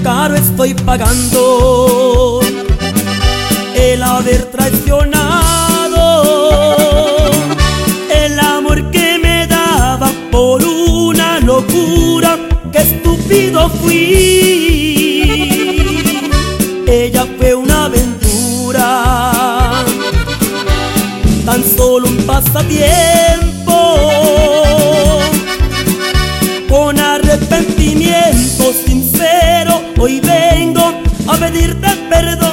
caro estoy pagando el haber traicionado el amor que me daba por una locura. ¡Qué estúpido fui! Ella fue una aventura, tan solo un pasatiempo. Con arrepentimiento sincero hoy vengo a pedirte perdón.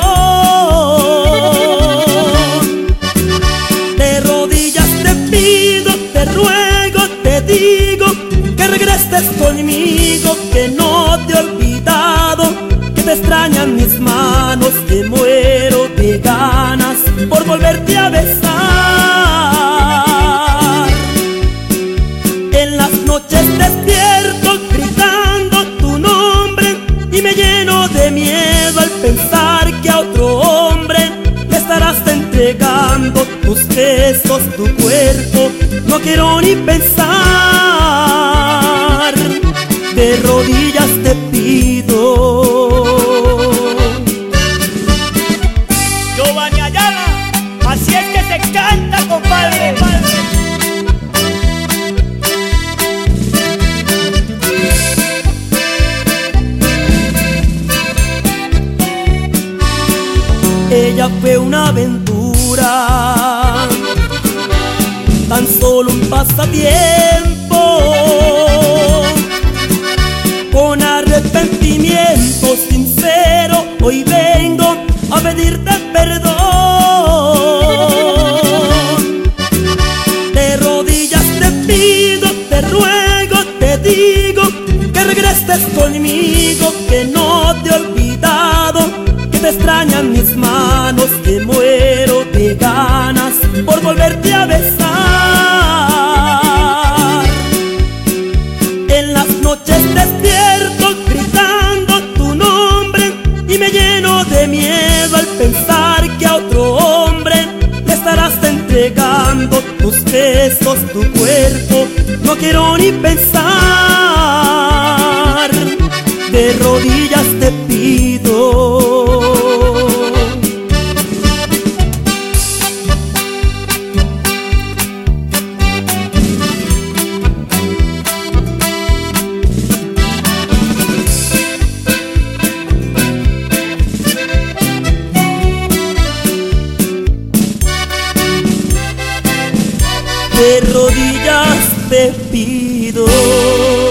De rodillas te pido, te ruego, te digo que regreses conmigo, que no te he olvidado, que te extrañan mis manos, que muero de ganas por volverte a besar. En las noches despierto gritando tu nombre y me lleno de miedo al pensar que a otro hombre le estarás entregando tus besos, tu cuerpo. No quiero ni pensar, de rodillas te pido. Giovanni Ayala, así es que se canta, compadre. Ella fue una aventura, tan solo un pasatiempo. Con arrepentimiento sincero hoy vengo a pedirte perdón. De rodillas te pido, te ruego, te digo que regreses conmigo, que no te he olvidado, que te extrañan mis manos, que muero de ganas por volverte a besar. En las noches despierto gritando tu nombre y me lleno de miedo al pensar que a otro hombre le estarás entregando tus besos, tu cuerpo. No quiero ni pensar, de rodillas te pido. De rodillas te pido.